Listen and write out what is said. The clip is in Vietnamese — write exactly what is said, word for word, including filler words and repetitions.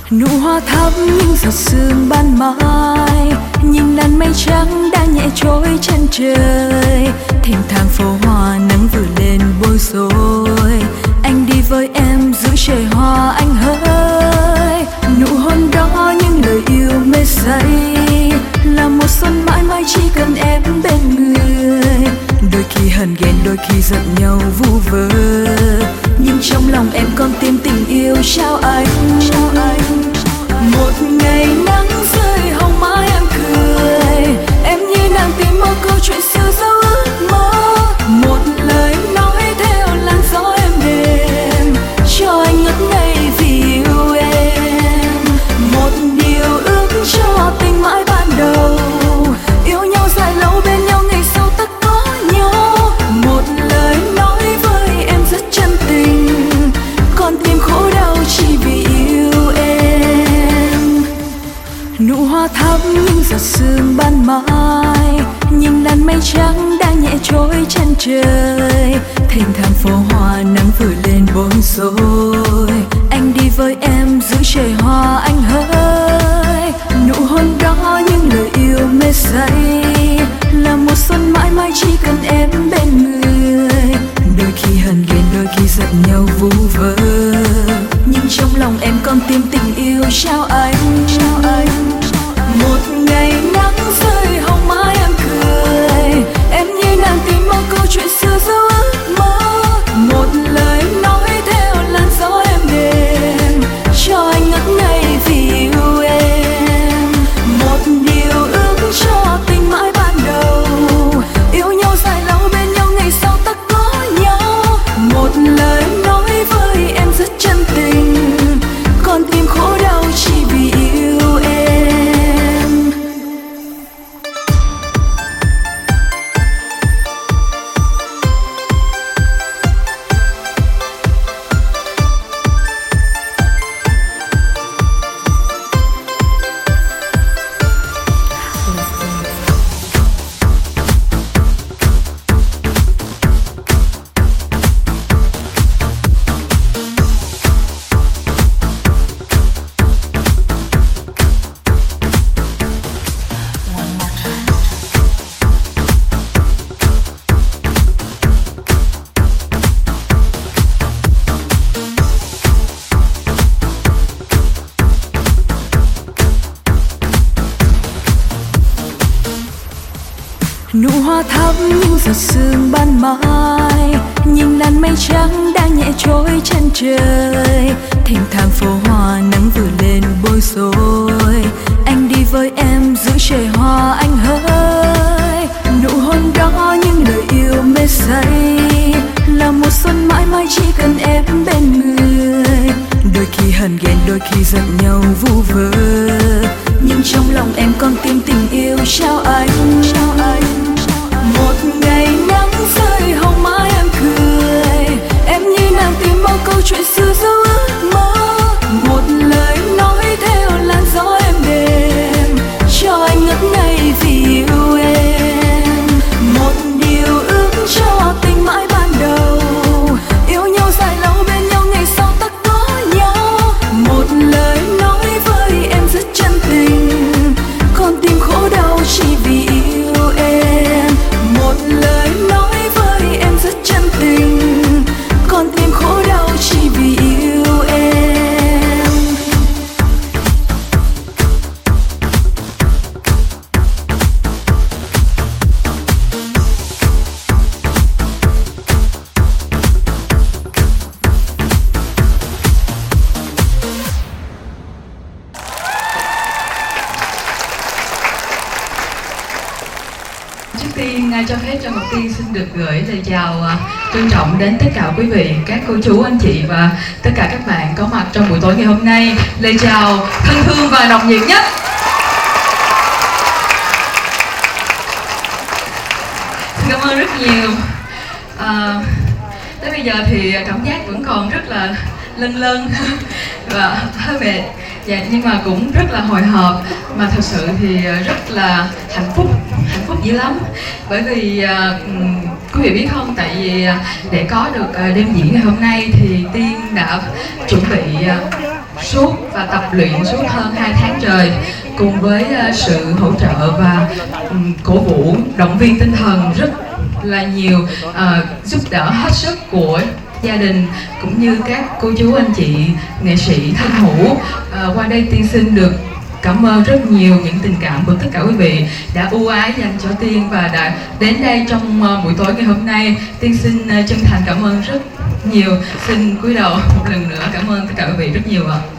Nụ hoa thắm những giọt sương ban mai, nhìn làn mây trắng đang nhẹ trôi chân trời. Thênh thang phố hoa nắng vừa lên bối rối, anh đi với em giữ trời hoa anh hỡi. Nụ hôn đó những lời yêu mê say, là một xuân mãi mãi chỉ cần em bên người. Đôi khi hờn ghen đôi khi giận nhau vu vơ, nhưng trong lòng em còn tìm tình yêu trao anh. Một ngày nắng rơi hồng má em cười, em như nàng tìm một câu chuyện siêu dấu ước mơ. Một lời nói theo làn gió em đêm, cho anh ngất ngây vì yêu em. Một điều ước cho tình mãi ban đầu, yêu nhau dài lâu bên nhau ngày sau tất có nhau. Một lời nói với em rất chân tình, còn tim khổ đau chỉ vì yêu em. Nụ hoa thắm những giọt sương ban mai, nhìn làn mây trắng đang nhẹ trôi chân trời. Thênh thang phố hoa nắng vừa lên bối rối, anh đi với em giữ trời hoa anh hỡi. Nụ hôn đó những lời yêu mê say, là một xuân mãi mãi chỉ cần em bên người. Đôi khi hờn ghen đôi khi giận nhau vu vơ, nhưng trong lòng em còn tìm tình yêu trao anh. Một ngày nắng rơi hồng má em cười, em như nàng tìm một câu chuyện xưa dấu ước mơ. Một lời nói theo làn gió em đêm, cho anh ngất ngây vì yêu em. Một điều ước cho tình mãi ban đầu, yêu nhau dài lâu bên nhau ngày sau tất có nhau. Một lời nói với em rất chân tình, còn tim khổ đau chỉ vì yêu em. Nụ hoa thắm những giọt sương ban mai, nhìn làn mây trắng đang nhẹ trôi chân trời. Thênh thang phố hoa nắng vừa lên bối rối, anh đi với em giữ trời hoa anh hỡi. Nụ hôn đó những lời yêu mê say, là một xuân mãi mãi chỉ cần em bên người. Đôi khi hờn ghen đôi khi giận nhau vu vơ, nhưng trong lòng em còn tìm tình yêu trao anh. Một ngày nắng rơi hồng má em cười, em như nàng tìm một câu chuyện xưa dấu ước mơ. Một lời nói theo làn gió em đêm, cho anh ngất ngây vì yêu em. Một điều ước cho tình mãi ban đầu, yêu nhau dài lâu bên nhau ngày sau tất có nhau. Một lời nói với em rất chân tình, còn tim khổ đau chỉ vì yêu em. Một lời nói với em rất chân tình, còn tim khổ đau chỉ vì yêu em. Trước tiên cho phép cho Ngọc Tiên xin được gửi lời chào trân trọng đến tất cả quý vị, các cô chú, anh chị và tất cả các bạn có mặt trong buổi tối ngày hôm nay. Lời chào thân thương và nồng nhiệt nhất. Xin cảm ơn rất nhiều. À, tới bây giờ thì cảm giác vẫn còn rất là lân lân và hơi mệt. Dạ, nhưng mà cũng rất là hồi hộp, mà thật sự thì rất là hạnh phúc, hạnh phúc dữ lắm. Bởi vì uh, quý vị biết không, tại vì uh, để có được uh, đêm diễn ngày hôm nay thì Tiên đã chuẩn bị uh, suốt và tập luyện suốt hơn hai tháng trời, cùng với uh, sự hỗ trợ và um, cổ vũ động viên tinh thần rất là nhiều, uh, giúp đỡ hết sức của gia đình cũng như các cô chú anh chị nghệ sĩ thân hữu. Uh, qua đây Tiên xin được cảm ơn rất nhiều những tình cảm của tất cả quý vị đã ưu ái dành cho Tiên và đã đến đây trong uh, buổi tối ngày hôm nay. Tiên xin uh, chân thành cảm ơn rất nhiều. Xin cúi đầu một lần nữa cảm ơn tất cả quý vị rất nhiều ạ.